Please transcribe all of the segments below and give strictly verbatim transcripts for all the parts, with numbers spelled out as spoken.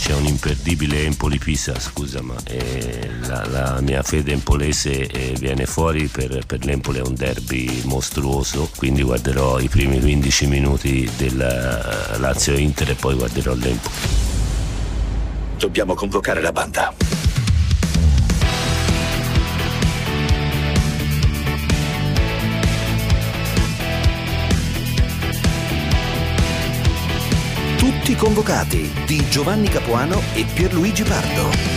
c'è un imperdibile Empoli-Pisa, scusa, ma eh, la, la mia fede empolese eh, viene fuori. Per, per l'Empoli è un derby mostruoso, quindi guarderò i primi quindici minuti della Lazio-Inter e poi guarderò l'Empoli. Dobbiamo convocare la banda. Tutti convocati di Giovanni Capuano e Pierluigi Pardo.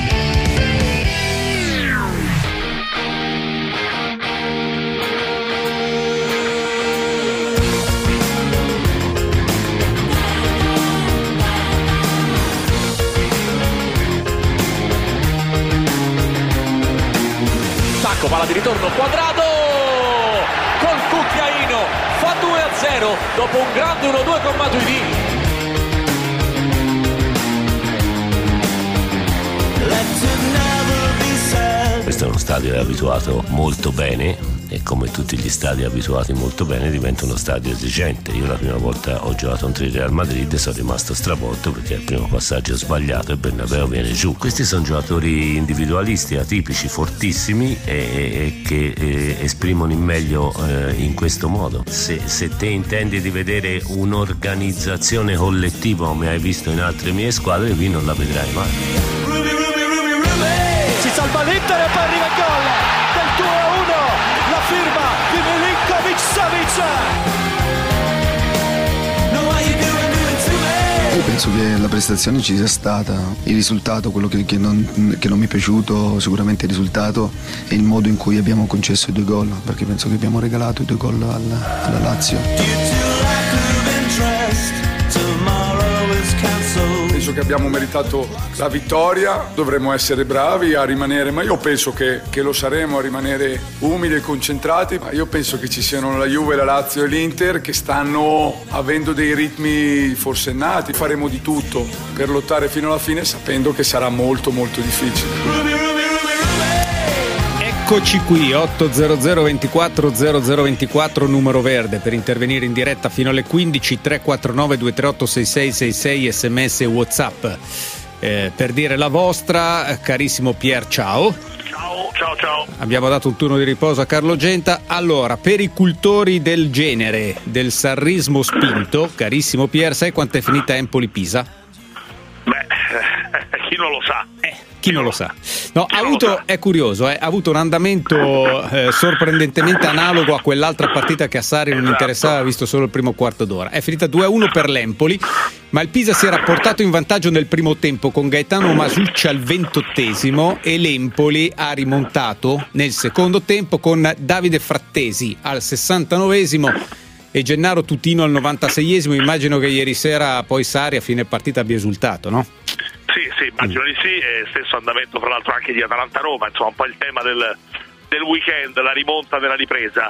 Sacco, palla di ritorno, Quadrado col cucchiaino, fa due a zero dopo un grande uno due con Matuidi. Questo è uno stadio che è abituato molto bene e come tutti gli stadi abituati molto bene diventa uno stadio esigente. Io la prima volta ho giocato contro il Real Madrid e sono rimasto stravolto perché il primo passaggio è sbagliato e Bernabeu viene giù. Questi sono giocatori individualisti, atipici, fortissimi e, e che e, esprimono il meglio eh, in questo modo. Se, se te intendi di vedere un'organizzazione collettiva come hai visto in altre mie squadre, qui non la vedrai mai. Si salva l'Inter e poi arriva il gol del due a uno, la firma di Milinkovic-Savic. Io penso che la prestazione ci sia stata, il risultato, quello che, che, non, che non mi è piaciuto sicuramente il risultato e il modo in cui abbiamo concesso i due gol, perché penso che abbiamo regalato i due gol alla, alla Lazio. Penso che abbiamo meritato la vittoria, dovremmo essere bravi a rimanere, ma io penso che, che lo saremo, a rimanere umili e concentrati. Ma io penso che ci siano la Juve, la Lazio e l'Inter che stanno avendo dei ritmi forsennati. Faremo di tutto per lottare fino alla fine sapendo che sarà molto molto difficile. Eccoci qui, otto zero zero ventiquattro zero zero ventiquattro numero verde per intervenire in diretta fino alle quindici, tre quattro nove due tre otto sei sei sei sei, sms e WhatsApp eh, per dire la vostra. Carissimo Pier, ciao. Ciao, ciao, ciao. Abbiamo dato un turno di riposo a Carlo Genta. Allora, per i cultori del genere, del sarrismo spinto, carissimo Pier, sai quanto è finita Empoli-Pisa? Beh, chi non lo sa? Eh. Chi non lo sa? No, ha avuto, è curioso, eh, ha avuto un andamento eh, sorprendentemente analogo a quell'altra partita che a Sarri non interessava, visto solo il primo quarto d'ora. È finita due a uno per l'Empoli, ma il Pisa si era portato in vantaggio nel primo tempo con Gaetano Masucci al ventottesimo e l'Empoli ha rimontato nel secondo tempo con Davide Frattesi al sessantanovesimo e Gennaro Tutino al novantaseiesimo. Immagino che ieri sera poi Sarri a fine partita abbia esultato, no? Sì, sì, immagino di sì, e stesso andamento fra l'altro anche di Atalanta-Roma, insomma un po' il tema del, del weekend, la rimonta della ripresa.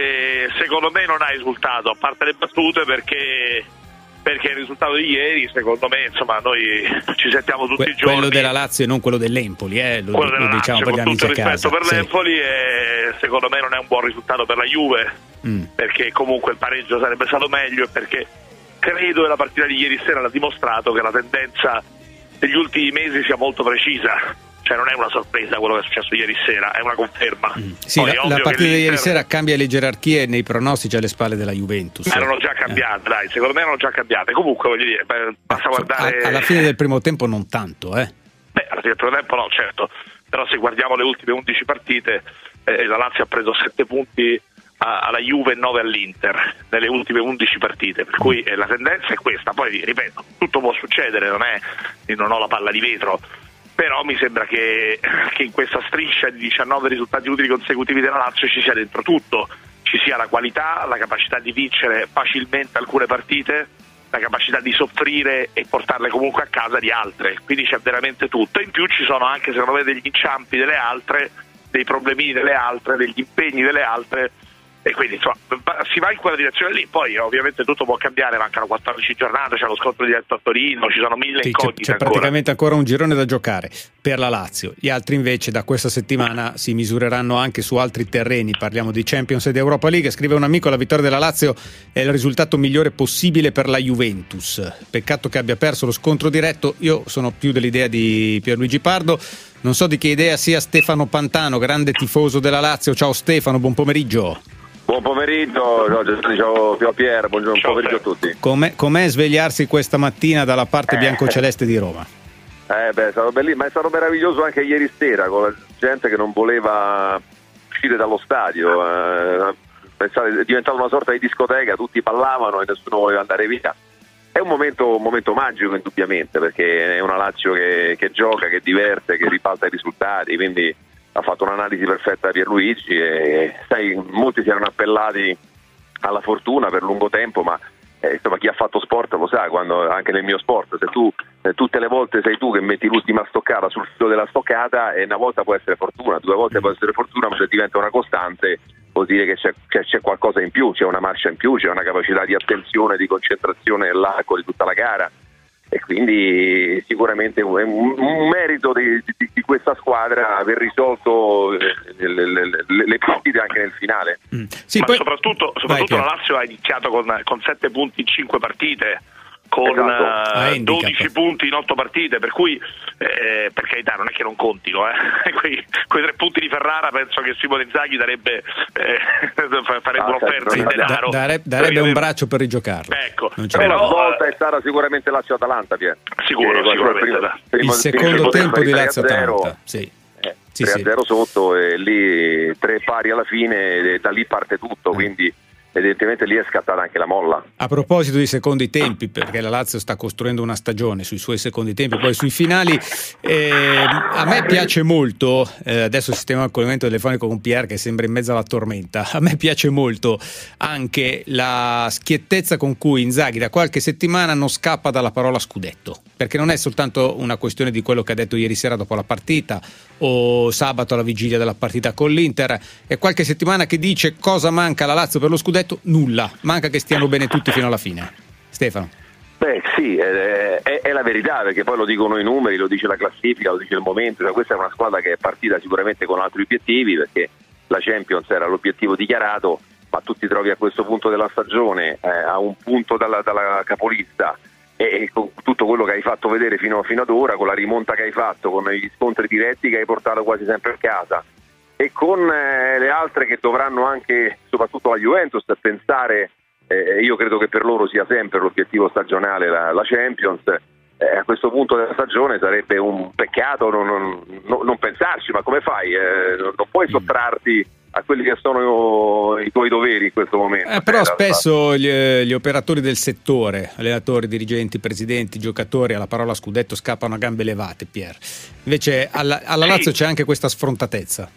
E secondo me non ha esultato, a parte le battute, perché perché il risultato di ieri, secondo me, insomma, noi ci sentiamo tutti que- i giorni. Quello della Lazio e non quello dell'Empoli, eh, lo, quello lo della diciamo Lazio, per gli con tutto il amici a rispetto casa. per Sì. l'Empoli, e secondo me non è un buon risultato per la Juve, mm. perché comunque il pareggio sarebbe stato meglio, e perché credo che la partita di ieri sera l'ha dimostrato che la tendenza degli ultimi mesi sia molto precisa, cioè non è una sorpresa quello che è successo ieri sera, è una conferma. Mm. Sì, la, la partita di ieri sera cambia le gerarchie nei pronostici alle spalle della Juventus. Ma erano già cambiate, eh. dai, secondo me erano già cambiate. Comunque voglio dire, basta eh, guardare. A, alla fine del primo tempo non tanto, eh. Beh, alla fine del primo tempo no, certo. Però se guardiamo le ultime undici partite, eh, la Lazio ha preso sette punti alla Juve e nove all'Inter nelle ultime undici partite, per cui eh, la tendenza è questa. Poi ripeto, tutto può succedere, non è, non ho la palla di vetro, però mi sembra che, che in questa striscia di diciannove risultati utili consecutivi della Lazio ci sia dentro tutto, ci sia la qualità, la capacità di vincere facilmente alcune partite, la capacità di soffrire e portarle comunque a casa di altre, quindi c'è veramente tutto. In più ci sono anche, secondo me, degli inciampi delle altre, dei problemini delle altre, degli impegni delle altre, e quindi insomma si va in quella direzione lì. Poi ovviamente tutto può cambiare, mancano quattordici giornate, c'è lo scontro diretto a Torino, ci sono mille sì, incognite c'è, c'è ancora. praticamente ancora un girone da giocare per la Lazio. Gli altri invece da questa settimana si misureranno anche su altri terreni, parliamo di Champions e di Europa League. Scrive un amico: la vittoria della Lazio è il risultato migliore possibile per la Juventus, peccato che abbia perso lo scontro diretto. Io sono più dell'idea di Pierluigi Pardo, non so di che idea sia Stefano Pantano, grande tifoso della Lazio. Ciao Stefano, buon pomeriggio. Buon pomeriggio, ciao, ciao Pier, buongiorno, buon pomeriggio a tutti. Com'è, com'è svegliarsi questa mattina dalla parte eh. biancoceleste di Roma? Eh beh, è stato bellissimo, ma è stato meraviglioso anche ieri sera con la gente che non voleva uscire dallo stadio. Eh, pensate, è diventata una sorta di discoteca, tutti ballavano e nessuno voleva andare via. È un momento, un momento magico indubbiamente, perché è una Lazio che, che gioca, che diverte, che ribalta i risultati, quindi ha fatto un'analisi perfetta da Pierluigi e sai, molti si erano appellati alla fortuna per lungo tempo, ma eh, insomma chi ha fatto sport lo sa, quando anche nel mio sport, se tu eh, tutte le volte sei tu che metti l'ultima stoccata sul filo della stoccata, e una volta può essere fortuna, due volte può essere fortuna, ma se diventa una costante vuol dire che c'è, c'è, c'è qualcosa in più, c'è una marcia in più, c'è una capacità di attenzione, di concentrazione nell'arco di tutta la gara. E quindi sicuramente è un, un merito di, di, di questa squadra aver risolto le, le, le, le partite anche nel finale. Mm. Sì, ma poi... soprattutto, soprattutto Vai, la Lazio ha iniziato con, con sette punti in cinque partite, con esatto. uh, dodici punti in otto partite, per cui eh, per carità non è che non contino, eh. quei, quei tre punti di Ferrara penso che Simone Inzaghi darebbe eh, farebbe ah, un'offerta certo, di denaro, da, dare, darebbe un braccio per rigiocarlo. Ecco, però la svolta è stata sicuramente Lazio-Atalanta, Pier. Sicuro, eh, sicuramente primo, primo, il secondo tempo di Lazio-Atalanta, sì. Eh, sì, tre a zero sì. sotto e lì tre pari alla fine e da lì parte tutto, quindi evidentemente lì è scattata anche la molla. A proposito di secondi tempi, perché la Lazio sta costruendo una stagione sui suoi secondi tempi, poi sui finali, eh, a me piace molto, eh, adesso sistema il collegamento telefonico con Pier che sembra in mezzo alla tormenta, a me piace molto anche la schiettezza con cui Inzaghi da qualche settimana non scappa dalla parola scudetto, perché non è soltanto una questione di quello che ha detto ieri sera dopo la partita o sabato alla vigilia della partita con l'Inter, è qualche settimana che dice cosa manca alla Lazio per lo scudetto. Nulla, manca che stiano bene tutti fino alla fine. Stefano. Beh sì, è, è, è la verità, perché poi lo dicono i numeri, lo dice la classifica, lo dice il momento, cioè, questa è una squadra che è partita sicuramente con altri obiettivi, perché la Champions era l'obiettivo dichiarato, ma tu ti trovi a questo punto della stagione eh, a un punto dalla, dalla capolista e, e con tutto quello che hai fatto vedere fino, fino ad ora, con la rimonta che hai fatto, con gli scontri diretti che hai portato quasi sempre a casa, e con eh, le altre che dovranno anche, soprattutto la Juventus, pensare, eh, io credo che per loro sia sempre l'obiettivo stagionale la, la Champions, eh, a questo punto della stagione sarebbe un peccato non, non, non, non pensarci, ma come fai? Eh, non, non puoi sottrarti a quelli che sono i tuoi doveri in questo momento. Eh, però spesso gli, gli operatori del settore, allenatori, dirigenti, presidenti, giocatori, alla parola scudetto scappano a gambe levate, Pier. Invece alla, alla Lazio c'è anche questa sfrontatezza.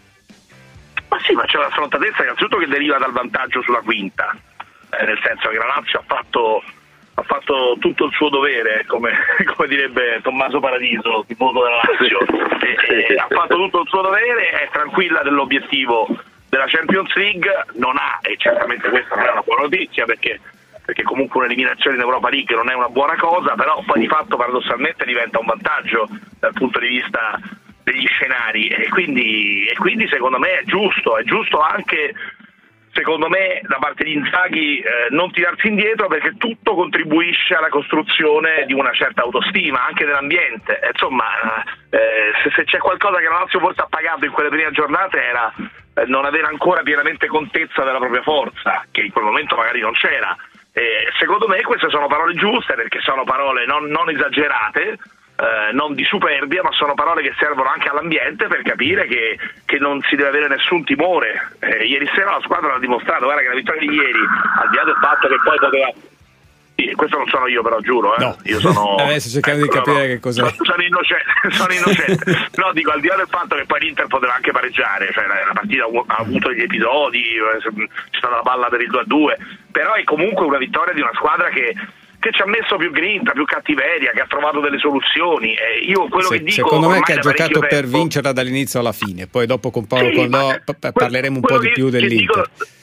Ma sì, ma c'è una sfrontatezza innanzitutto che deriva dal vantaggio sulla quinta, eh, nel senso che la Lazio ha fatto, ha fatto tutto il suo dovere, come, come direbbe Tommaso Paradiso, tifoso della Lazio, e, e ha fatto tutto il suo dovere, è tranquilla dell'obiettivo della Champions League, non ha, e certamente questa non è una buona notizia, perché, perché comunque un'eliminazione in Europa League non è una buona cosa, però poi di fatto paradossalmente diventa un vantaggio dal punto di vista degli scenari, e quindi, e quindi secondo me è giusto, è giusto anche secondo me da parte di Inzaghi eh, non tirarsi indietro, perché tutto contribuisce alla costruzione di una certa autostima anche dell'ambiente. Insomma, eh, se, se c'è qualcosa che la Lazio forse ha pagato in quelle prime giornate era eh, non avere ancora pienamente contezza della propria forza, che in quel momento magari non c'era. Eh, secondo me queste sono parole giuste, perché sono parole non, non esagerate, Eh, non di superbia, ma sono parole che servono anche all'ambiente per capire che, che non si deve avere nessun timore. Eh, ieri sera la squadra l'ha dimostrato, guarda che la vittoria di ieri, al di là del fatto che poi poteva... Sì, questo non sono io però, giuro, eh. No. Io sono... Adesso cerchiamo ecco, di capire no, che cos'è. Sono, sono innocente, sono innocente. No, dico, al di là del fatto che poi l'Inter poteva anche pareggiare, cioè la, la partita ha avuto degli episodi, c'è stata la palla per il due a due, però è comunque una vittoria di una squadra che che ci ha messo più grinta, più cattiveria, che ha trovato delle soluzioni. Eh, io quello Se, che dico secondo me che ha giocato tempo, per vincerla dall'inizio alla fine, poi dopo con Paolo sì, Condò ma, p- parleremo un po' di che, più dell'Inter. Dico, da,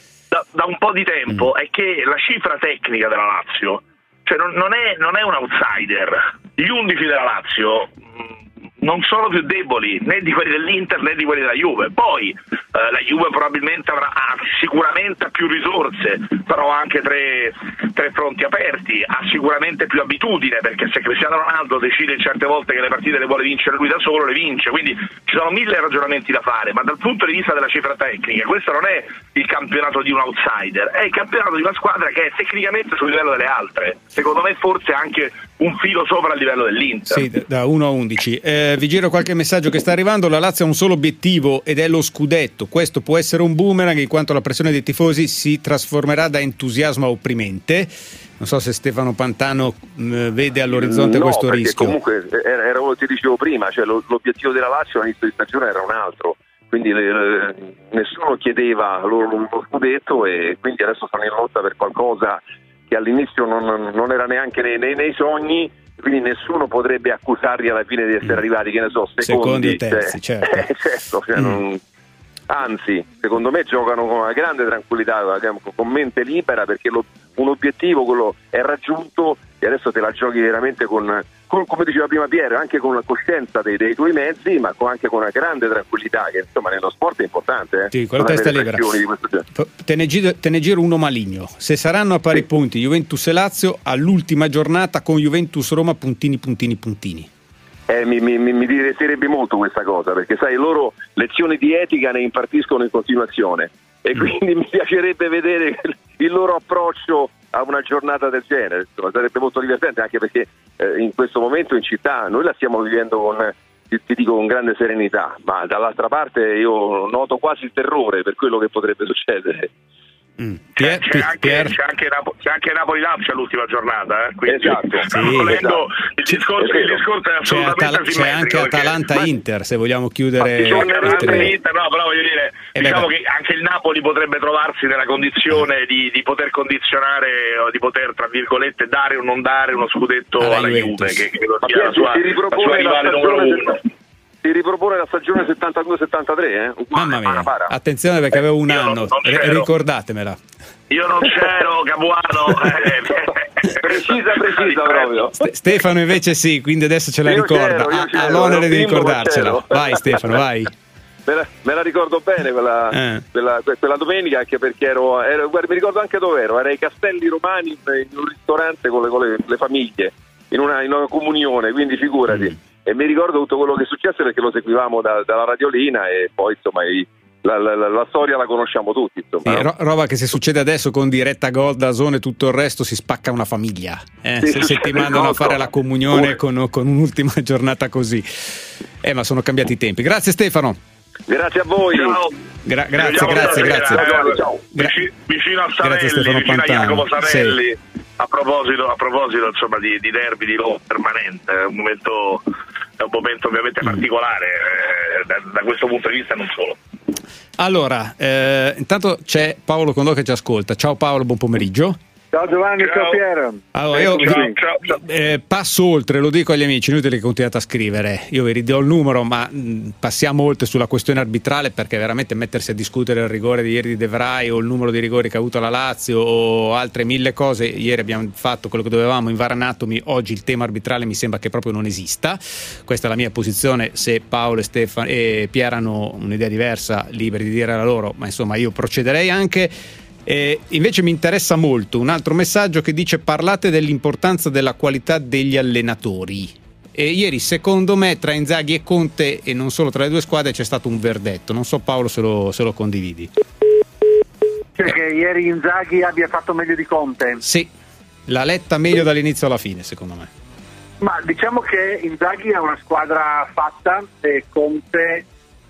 da un po' di tempo è che la cifra tecnica della Lazio, cioè non, non, è, non è un outsider. Gli undici della Lazio mh, non sono più deboli né di quelli dell'Inter né di quelli della Juve. Poi eh, la Juve probabilmente avrà ha sicuramente più risorse, però ha anche tre, tre fronti aperti, ha sicuramente più abitudine, perché se Cristiano Ronaldo decide certe volte che le partite le vuole vincere lui da solo, le vince. Quindi ci sono mille ragionamenti da fare, ma dal punto di vista della cifra tecnica questo non è il campionato di un outsider, è il campionato di una squadra che è tecnicamente sul livello delle altre, secondo me forse anche un filo sopra il livello dell'Inter. Sì, da uno a undici. Eh, vi giro qualche messaggio che sta arrivando. La Lazio ha un solo obiettivo ed è lo scudetto. Questo può essere un boomerang in quanto la pressione dei tifosi si trasformerà da entusiasmo a opprimente. Non so se Stefano Pantano mh, vede all'orizzonte no, questo rischio. Comunque era, era quello che ti dicevo prima, cioè lo, l'obiettivo della Lazio all'inizio di stagione era un altro. Quindi le, le, nessuno chiedeva loro lo scudetto e quindi adesso stanno in lotta per qualcosa che all'inizio non, non era neanche nei, nei, nei sogni, quindi nessuno potrebbe accusarli alla fine di essere arrivati, che ne so, secondi, secondi terzi, cioè, certo. Eh, certo cioè, mm. non, anzi, secondo me giocano con una grande tranquillità, con mente libera, perché lo, un obiettivo quello è raggiunto e adesso te la giochi veramente con, con come diceva prima Piero, anche con la coscienza dei, dei tuoi mezzi, ma con, anche con una grande tranquillità, che insomma nello sport è importante. Eh? Sì, con la testa libera. Te ne, giro, te ne giro uno maligno. Se saranno a pari sì. punti Juventus e Lazio all'ultima giornata con Juventus-Roma puntini, puntini, puntini. Eh, mi, mi, mi divertirebbe molto questa cosa, perché sai, loro lezioni di etica ne impartiscono in continuazione e quindi mm. mi piacerebbe vedere il loro approccio a una giornata del genere. Insomma, sarebbe molto divertente, anche perché eh, in questo momento in città noi la stiamo vivendo con, ti, ti dico, con grande serenità, ma dall'altra parte io noto quasi il terrore per quello che potrebbe succedere. Mm. C'è, c'è, anche, c'è, anche Napo- c'è anche Napoli-Lazio all'ultima giornata, eh? Quindi esatto, stiamo sì, volendo esatto. il discorso, il discorso è assolutamente c'è, Atal- c'è anche Atalanta-Inter perché... se vogliamo chiudere Atalanta-Inter, no, però voglio dire eh diciamo beh, che anche il Napoli potrebbe trovarsi nella condizione di, di poter condizionare o di poter, tra virgolette, dare o non dare uno scudetto alla, alla Juve, che credo sia la sua, la sua rivale numero uno. Si ripropone la stagione settantadue settantatré, eh? Mamma mia, para, para. Attenzione perché avevo un Io anno, non, non R- ricordatemela. Io non c'ero, Capuano. Eh, precisa, precisa proprio. Ste- Stefano invece sì, quindi adesso ce la io ricorda. C'ero, ha, ha l'onere di ricordarcela. Vai Stefano, vai. Me la, me la ricordo bene quella, eh. quella, quella domenica, anche perché ero, ero guarda, mi ricordo anche dove ero, era ai Castelli Romani in un ristorante con le, con le, le famiglie, in una, in una comunione, quindi figurati. Mm. E mi ricordo tutto quello che è successo perché lo seguivamo da, dalla radiolina e poi insomma i, la, la, la, la storia la conosciamo tutti, insomma, sì, no? ro- roba che se succede adesso con diretta gol da zone e tutto il resto si spacca una famiglia, eh? se, se ti mandano a fare la comunione con, con un'ultima giornata così, eh, ma sono cambiati i tempi. Grazie Stefano. Grazie a voi. Ciao. Gra- grazie, grazie, grazie. Ciao. Ciao. Vicino, vicino a Sanelli, vicino a Jacopo Sanelli. Sì. A proposito, a proposito insomma di, di derby di lotta permanente, è un momento, è un momento ovviamente particolare eh, da, da questo punto di vista, non solo. Allora, eh, intanto c'è Paolo Condò che ci ascolta. Ciao Paolo, buon pomeriggio. Ciao Giovanni, ciao, ciao Piero. Allora, io ciao, ciao, ciao. Eh, passo oltre, lo dico agli amici, inutile che continuate a scrivere, io vi ridò il numero, ma mh, passiamo oltre sulla questione arbitrale, perché veramente mettersi a discutere il rigore di ieri di De Vrij o il numero di rigori che ha avuto la Lazio o altre mille cose. Ieri abbiamo fatto quello che dovevamo in V A R Anatomy, oggi il tema arbitrale mi sembra che proprio non esista. Questa è la mia posizione, se Paolo e Stefano e Piero hanno un'idea diversa, liberi di dire la loro, ma insomma io procederei anche. Eh, invece mi interessa molto un altro messaggio che dice: parlate dell'importanza della qualità degli allenatori. E ieri secondo me tra Inzaghi e Conte, e non solo tra le due squadre, c'è stato un verdetto. Non so Paolo se lo, se lo condividi. Cioè eh. che ieri Inzaghi abbia fatto meglio di Conte? Sì, l'ha letta meglio dall'inizio alla fine secondo me. Ma diciamo che Inzaghi ha una squadra fatta e Conte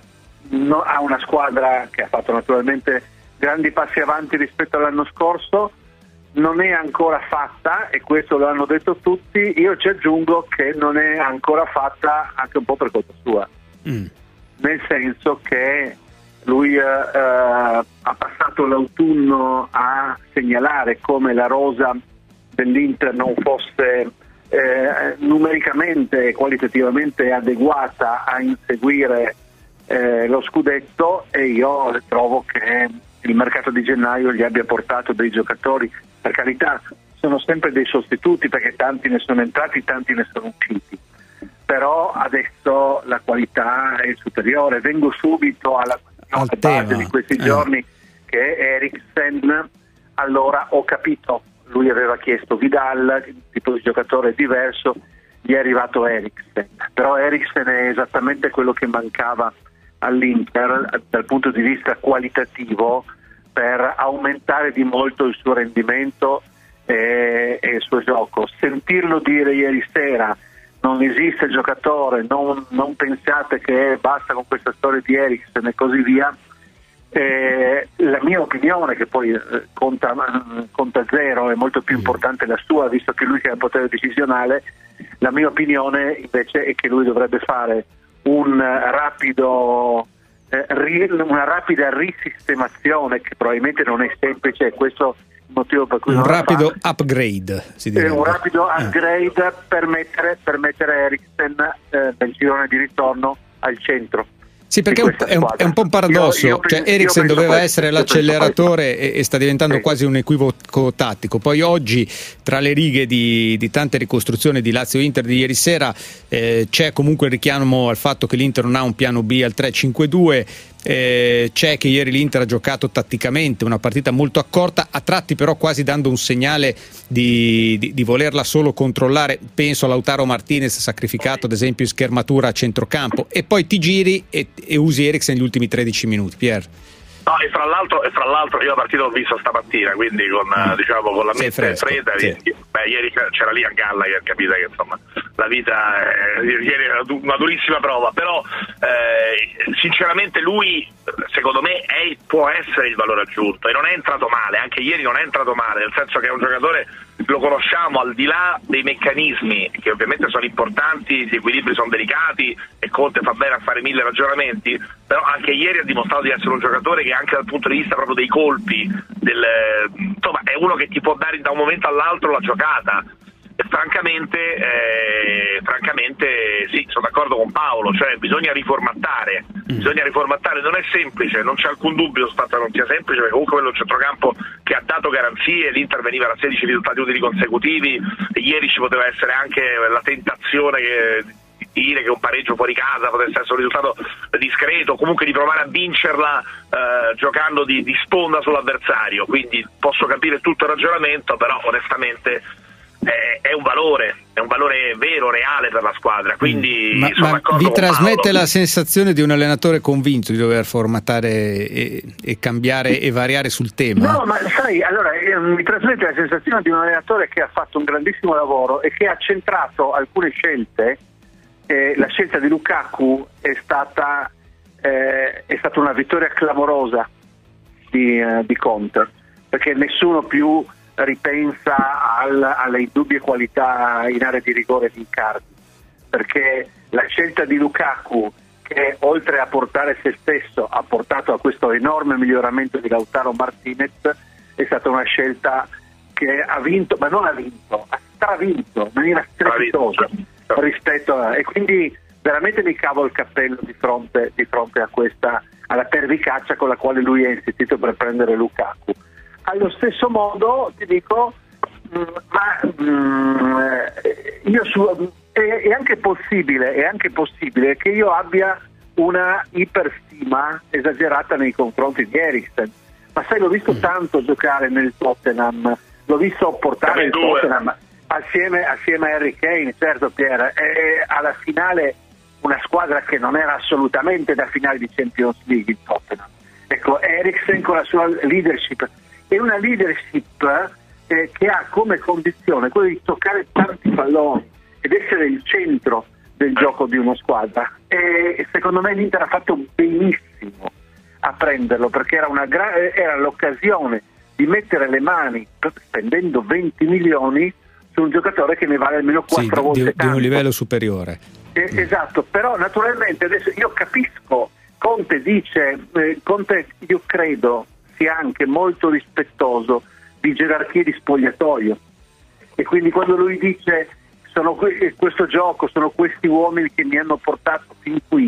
no, ha una squadra che ha fatto naturalmente grandi passi avanti rispetto all'anno scorso, non è ancora fatta e questo lo hanno detto tutti. Io ci aggiungo che non è ancora fatta anche un po' per colpa sua, mm. nel senso che lui eh, ha passato l'autunno a segnalare come la rosa dell'Inter non fosse eh, numericamente e qualitativamente adeguata a inseguire eh, lo scudetto, e io trovo che il mercato di gennaio gli abbia portato dei giocatori, per carità sono sempre dei sostituti perché tanti ne sono entrati, tanti ne sono usciti, però adesso la qualità è superiore. Vengo subito alla Al base tema. di questi eh. giorni, che è Eriksen. Allora ho capito, lui aveva chiesto Vidal, il tipo di giocatore è diverso, gli è arrivato Eriksen, però Eriksen è esattamente quello che mancava all'Inter dal punto di vista qualitativo per aumentare di molto il suo rendimento e, e il suo gioco. Sentirlo dire ieri sera non esiste giocatore, non, non pensate che basta con questa storia di Eriksen e così via, eh, la mia opinione, che poi eh, conta, conta zero, è molto più importante la sua, visto che lui che ha il potere decisionale. La mia opinione invece è che lui dovrebbe fare un rapido eh, ri, una rapida risistemazione, che probabilmente non è semplice, e questo è il motivo per cui un non la rapido fa. upgrade si Eh, direbbe. un rapido Eh. upgrade per mettere, per mettere Eriksen eh, nel girone di ritorno al centro. Sì, perché è un, è, un, è un po' un paradosso. Io- io cioè, penso- Eriksen io penso doveva questo, essere io penso l'acceleratore e, e sta diventando Sì. quasi un equivoco tattico. Poi oggi, tra le righe di, di tante ricostruzioni di Lazio-Inter di ieri sera, eh, c'è comunque il richiamo al fatto che l'Inter non ha un piano B al tre cinque due. Eh, c'è che ieri l'Inter ha giocato tatticamente una partita molto accorta, a tratti però quasi dando un segnale di, di, di volerla solo controllare. Penso a Lautaro Martinez sacrificato ad esempio in schermatura a centrocampo, e poi ti giri e, e usi Eriksen negli ultimi tredici minuti. Pier? No, e fra l'altro, e fra l'altro io la partita l'ho vista stamattina, quindi con, mm. diciamo, con la Sei mente fresco, fredda. sì. Beh, ieri c'era lì a Galla che capita che insomma la vita è, ieri era una durissima prova, però eh, sinceramente lui secondo me è, può essere il valore aggiunto, e non è entrato male, anche ieri non è entrato male, nel senso che è un giocatore, lo conosciamo, al di là dei meccanismi che ovviamente sono importanti, gli equilibri sono delicati e Conte fa bene a fare mille ragionamenti, però anche ieri ha dimostrato di essere un giocatore che anche dal punto di vista proprio dei colpi del, insomma, è uno che ti può dare da un momento all'altro la giocata. E francamente eh, francamente sì, sono d'accordo con Paolo, cioè bisogna riformattare bisogna riformattare, non è semplice, non c'è alcun dubbio sul fatto che non sia semplice, perché comunque quello è un centrocampo che ha dato garanzie, l'Inter veniva da sedici risultati utili consecutivi, e ieri ci poteva essere anche la tentazione che dire che un pareggio fuori casa potesse essere un risultato discreto, comunque di provare a vincerla eh, giocando di, di sponda sull'avversario, quindi posso capire tutto il ragionamento, però onestamente eh, è un valore, è un valore vero, reale per la squadra, quindi ma, sono ma d'accordo vi con trasmette Paolo. la sensazione di un allenatore convinto di dover formatare e, e cambiare e variare sul tema? No, ma sai, allora eh, mi trasmette la sensazione di un allenatore che ha fatto un grandissimo lavoro e che ha centrato alcune scelte. Eh, la scelta di Lukaku è stata eh, è stata una vittoria clamorosa di, eh, di Conte, perché nessuno più ripensa al, alle indubbie qualità in area di rigore di Icardi, perché la scelta di Lukaku, che oltre a portare se stesso ha portato a questo enorme miglioramento di Lautaro Martinez, è stata una scelta che ha vinto, ma non ha vinto, ha stravinto in maniera strepitosa rispetto a, e quindi veramente mi cavo il cappello di fronte, di fronte a questa, alla pervicacia con la quale lui è insistito per prendere Lukaku. Allo stesso modo ti dico, mh, ma mh, io su, è, è anche possibile, è anche possibile che io abbia una iperstima esagerata nei confronti di Eriksen, ma sai, l'ho visto tanto giocare nel Tottenham, l'ho visto portare il Tottenham assieme, assieme a Harry Kane, certo Pier, è alla finale una squadra che non era assolutamente da finale di Champions League, il Tottenham. Ecco, Eriksen con la sua leadership, è una leadership eh, che ha come condizione quello di toccare tanti palloni ed essere il centro del gioco di una squadra, e secondo me l'Inter ha fatto benissimo a prenderlo, perché era, una gra- era l'occasione di mettere le mani, spendendo venti milioni, su un giocatore che ne vale almeno quattro sì, volte di, tanto. di un livello superiore. Eh, esatto, però naturalmente adesso io capisco, Conte dice, eh, Conte io credo sia anche molto rispettoso di gerarchie di spogliatoio, e quindi quando lui dice sono que- questo gioco, sono questi uomini che mi hanno portato fin qui,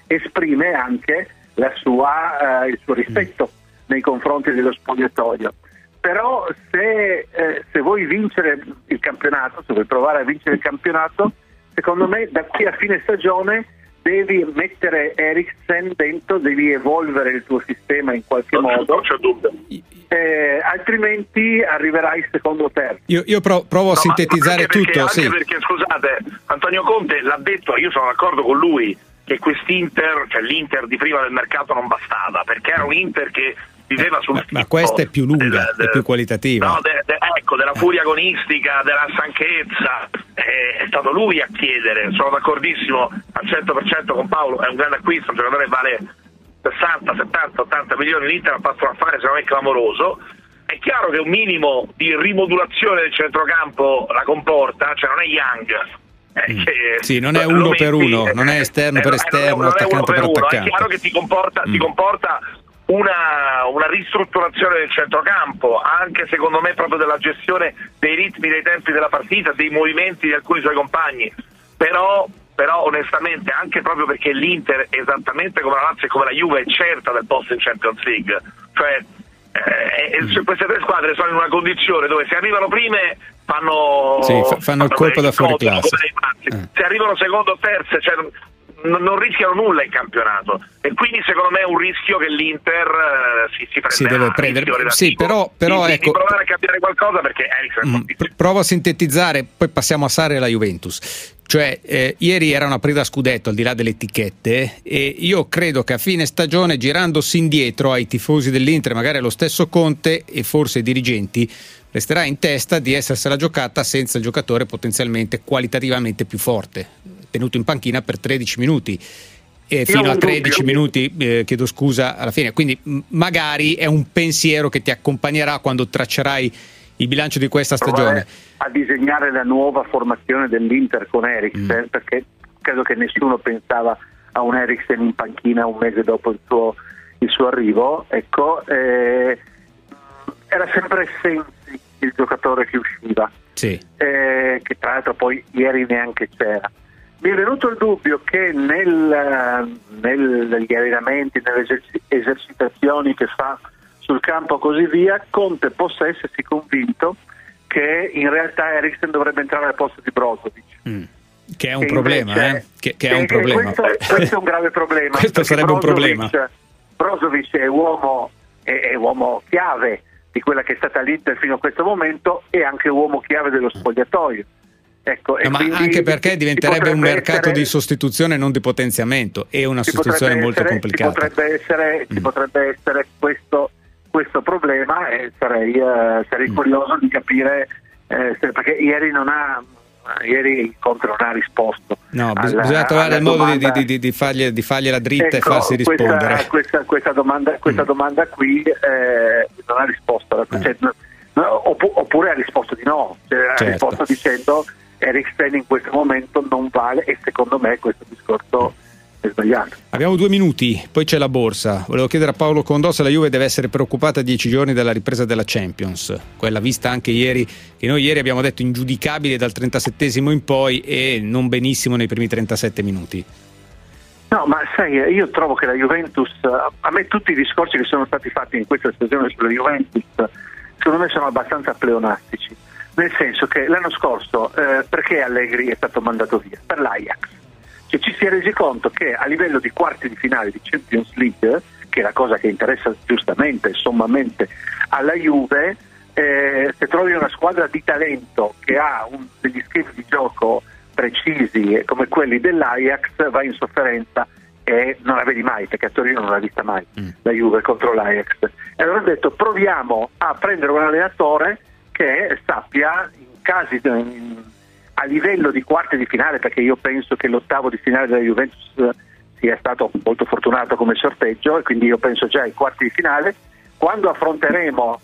esprime anche la sua, eh, il suo rispetto nei confronti dello spogliatoio. Però se, eh, se vuoi vincere il campionato, se vuoi provare a vincere il campionato, secondo me da qui a fine stagione devi mettere Eriksen dentro, devi evolvere il tuo sistema in qualche non modo, non c'è dubbio. Eh, altrimenti arriverai secondo o terzo. Io, io provo, provo a No, sintetizzare anche perché, tutto. anche Sì. perché, scusate, Antonio Conte l'ha detto, io sono d'accordo con lui, che quest'Inter, cioè l'Inter di prima del mercato non bastava, perché era un Inter che viveva sul Ma, ma questa è più lunga, del, del, è più qualitativa. No, de, de, ecco, della furia agonistica, della stanchezza, eh, è stato lui a chiedere. Sono d'accordissimo al cento per cento con Paolo, è un grande acquisto, un giocatore vale sessanta, settanta, ottanta milioni, l'Inter ha fatto un affare secondo me clamoroso. È chiaro che un minimo di rimodulazione del centrocampo la comporta, cioè non è Young. Eh, che sì, non è uno metti, per uno, non è esterno eh, per eh, esterno, non è uno attaccante per per uno. attaccante. È chiaro che ti comporta, mm. ti comporta una, una ristrutturazione del centrocampo, anche secondo me proprio della gestione dei ritmi, dei tempi della partita, dei movimenti di alcuni suoi compagni. Però, però onestamente, anche proprio perché l'Inter, esattamente come la Lazio e come la Juve, è certa del posto in Champions League, cioè Eh, mm. queste tre squadre sono in una condizione dove se arrivano prime fanno, sì, fanno, fanno il colpo da fuori classe. Eh. Se arrivano secondo o terze, cioè, non, non rischiano nulla in campionato, e quindi secondo me è un rischio che l'Inter uh, si, si prenderà, si deve prendere. Sì, però, però di, ecco, di provare a cambiare qualcosa, perché Eriksen mm, pr- provo a sintetizzare, poi passiamo a Sarri e la Juventus. Cioè, eh, ieri era una partita a scudetto, al di là delle etichette, e io credo che a fine stagione, girandosi indietro ai tifosi dell'Inter, magari allo stesso Conte e forse ai dirigenti, resterà in testa di essersela giocata senza il giocatore potenzialmente qualitativamente più forte, tenuto in panchina per tredici minuti. E fino a tredici minuti, eh, chiedo scusa, alla fine. Quindi m- magari è un pensiero che ti accompagnerà quando traccerai il bilancio di questa stagione. A disegnare la nuova formazione dell'Inter con Eriksen, mm. perché credo che nessuno pensava a un Eriksen in panchina un mese dopo il suo, il suo arrivo. Ecco, eh, era sempre Sensi il giocatore che usciva, sì. eh, che tra l'altro poi ieri neanche c'era. Mi è venuto il dubbio che nel, nel, negli allenamenti, nelle eserci- esercitazioni che fa sul campo così via, Conte possa essersi convinto che in realtà Eriksen dovrebbe entrare al posto di Brozovic, mm. che è un che problema invece, eh? che, che è un problema questo, questo è un grave problema questo sarebbe Brozovic, un problema. Brozovic è uomo, è, è uomo chiave di quella che è stata l'Inter fino a questo momento, e anche uomo chiave dello spogliatoio. Ecco, no, e ma anche perché diventerebbe un mercato essere, di sostituzione, non di potenziamento, e una sostituzione molto essere, complicata. Ci potrebbe essere, mm. ci potrebbe essere questo, questo problema, e sarei, uh, sarei mm. curioso di capire, eh, se, perché ieri non ha ieri il Conte non ha risposto. No, bis- alla, bisogna trovare il modo di, di, di, di, fargli, di fargliela dritta, ecco, e farsi rispondere. Questa, questa, questa, domanda, questa mm. domanda qui eh, non ha risposto, eh. cioè, no, oppure ha risposto di no, cioè, certo. ha risposto dicendo Eriksen in questo momento non vale, e secondo me questo discorso è sbagliato. Abbiamo due minuti, poi c'è la borsa. Volevo chiedere a Paolo Condò se la Juve deve essere preoccupata a dieci giorni dalla ripresa della Champions, quella vista anche ieri, che noi ieri abbiamo detto ingiudicabile dal trentasettesimo in poi e non benissimo nei primi trentasette minuti. No, ma sai, io trovo che la Juventus, a me tutti i discorsi che sono stati fatti in questa stagione sulla Juventus, secondo me sono abbastanza pleonastici, nel senso che l'anno scorso eh, perché Allegri è stato mandato via? Per l'Ajax. Cioè, ci si è resi conto che a livello di quarti di finale di Champions League, che è la cosa che interessa giustamente e sommamente alla Juve, eh, se trovi una squadra di talento che ha un, degli schemi di gioco precisi come quelli dell'Ajax, va in sofferenza, e non la vedi mai, perché a Torino non l'ha vista mai mm. la Juve contro l'Ajax. E allora ho detto proviamo a prendere un allenatore che sappia in casi in, a livello di quarti di finale, perché io penso che l'ottavo di finale della Juventus sia stato molto fortunato come sorteggio, e quindi io penso già ai quarti di finale, quando affronteremo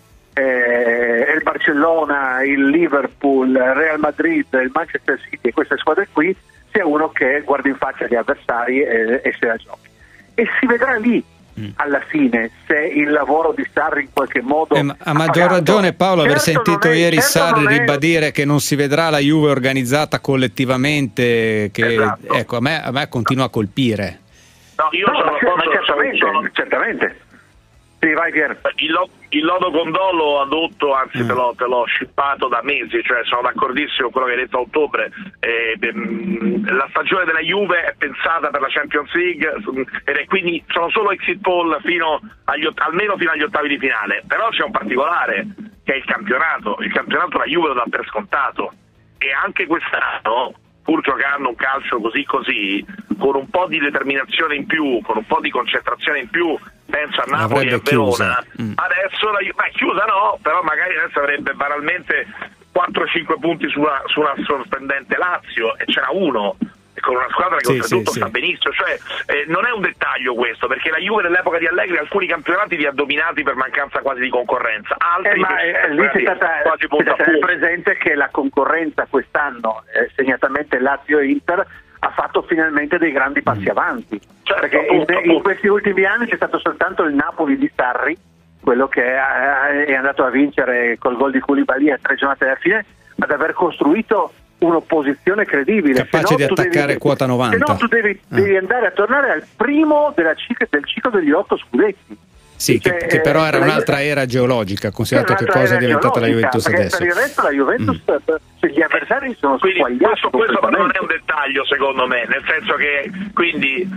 eh, il Barcellona, il Liverpool, il Real Madrid, il Manchester City e queste squadre qui, sia uno che guarda in faccia gli avversari e, e se la giochi, e si vedrà lì alla fine se il lavoro di Sarri in qualche modo eh, ma a maggior ragione, Paolo, certo, aver sentito è, ieri certo Sarri ribadire che non si vedrà la Juve organizzata collettivamente, che esatto. ecco, a me, a me continua a colpire. No, io no, sono, ma, sono, ma certamente, sono, certamente. Sì, vai Pier. Il, lo, il lodo Condò l'ho adotto, anzi mm. te, l'ho, te l'ho shippato da mesi, cioè sono d'accordissimo con quello che hai detto a ottobre. Eh, ehm, la stagione della Juve è pensata per la Champions League ed è quindi sono solo exit poll fino agli, almeno fino agli ottavi di finale, però c'è un particolare che è il campionato. Il campionato la Juve lo dà per scontato e anche quest'anno, pur giocando un calcio così così, con un po' di determinazione in più, con un po' di concentrazione in più, penso a Napoli e a Verona, mm. adesso la Juve, chiusa no, però magari adesso avrebbe banalmente quattro cinque punti su una, su una sorprendente Lazio, e c'era uno, e con una squadra che sì, oltretutto sì, sta sì. benissimo, cioè eh, non è un dettaglio questo, perché la Juve nell'epoca di Allegri alcuni campionati li ha dominati per mancanza quasi di concorrenza, altri Eh, ma eh, lì c'è stata, quasi c'è punta a stata punta. presente che la concorrenza quest'anno, eh, segnatamente Lazio e Inter, ha fatto finalmente dei grandi passi Mm. avanti, Certo, perché appunto, in, appunto. in questi ultimi anni c'è stato soltanto il Napoli di Sarri, quello che è, è andato a vincere col gol di Koulibaly a tre giornate alla fine, ad aver costruito un'opposizione credibile, capace se no di tu attaccare devi, quota novanta. se no tu devi, Ah. devi andare a tornare al primo della ciclo, del ciclo degli otto scudetti. Sì, Cioè, che, che però era eh, un'altra era geologica, considerato che un'altra cosa è era diventata la geologica, Juventus perché adesso. Per il resto la Juventus, Mm. se gli avversari sono Quindi squagliati questo, questo però non è completamente. un dettaglio secondo me, nel senso che quindi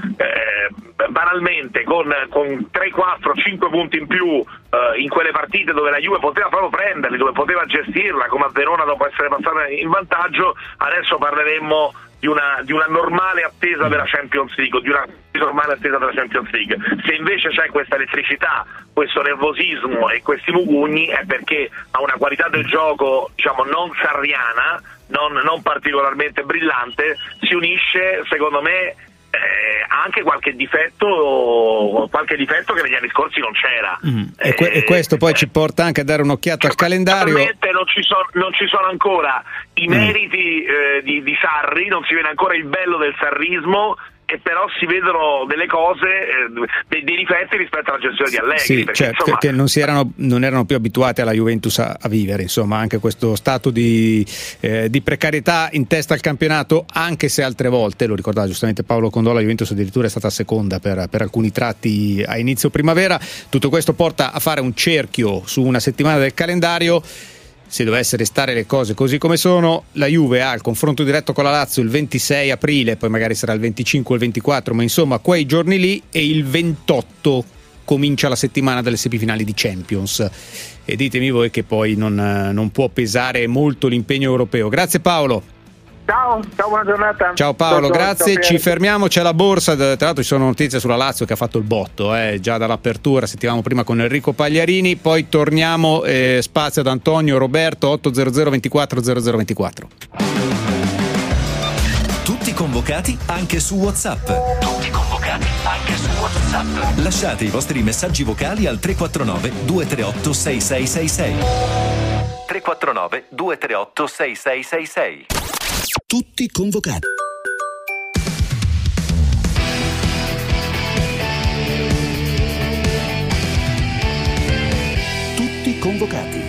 eh, banalmente con, con tre, quattro, cinque punti in più eh, in quelle partite dove la Juve poteva proprio prenderli, dove poteva gestirla, come a Verona dopo essere passata in vantaggio, adesso parleremmo di una, di una normale attesa della Champions League, o di una normale attesa della Champions League. Se invece c'è questa elettricità, questo nervosismo e questi mugugni, è perché ha una qualità del gioco, diciamo, non sarriana, non, non particolarmente brillante, si unisce, secondo me, eh, anche qualche difetto, qualche difetto che negli anni scorsi non c'era. Mm. E, que- e questo poi ci porta anche a dare un'occhiata al calendario. Naturalmente non ci, sono, non ci sono ancora i meriti eh, di, di Sarri, non si vede ancora il bello del sarrismo, e però si vedono delle cose, eh, dei, dei difetti rispetto alla gestione di Allegri. Sì, perché, cioè, insomma, che non, si erano, non erano più abituati alla Juventus a, a vivere, insomma, anche questo stato di, eh, di precarietà in testa al campionato, anche se altre volte, lo ricordava giustamente Paolo Condò, la Juventus addirittura è stata seconda per, per alcuni tratti a inizio primavera. Tutto questo porta a fare un cerchio su una settimana del calendario. Se dovesse restare le cose così come sono, la Juve ha il confronto diretto con la Lazio il ventisei aprile, poi magari sarà il venticinque o il ventiquattro, ma insomma quei giorni lì, e il ventotto comincia la settimana delle semifinali di Champions. E ditemi voi che poi non, non può pesare molto l'impegno europeo. Grazie Paolo. Ciao, ciao, buona giornata. Ciao Paolo, ciao, grazie. ciao, ci fermiamo, c'è la borsa. Tra l'altro ci sono notizie sulla Lazio che ha fatto il botto, eh, già dall'apertura. Sentivamo prima con Enrico Pagliarini. Poi torniamo, eh, spazio ad Antonio Roberto otto zero zero ventiquattro zero zero ventiquattro. Tutti convocati anche su WhatsApp. Tutti convocati anche su WhatsApp. Lasciate i vostri messaggi vocali al tre quattro nove due tre otto sei sei sei sei. tre quattro nove due tre otto sei sei sei sei. Tutti convocati. Tutti convocati.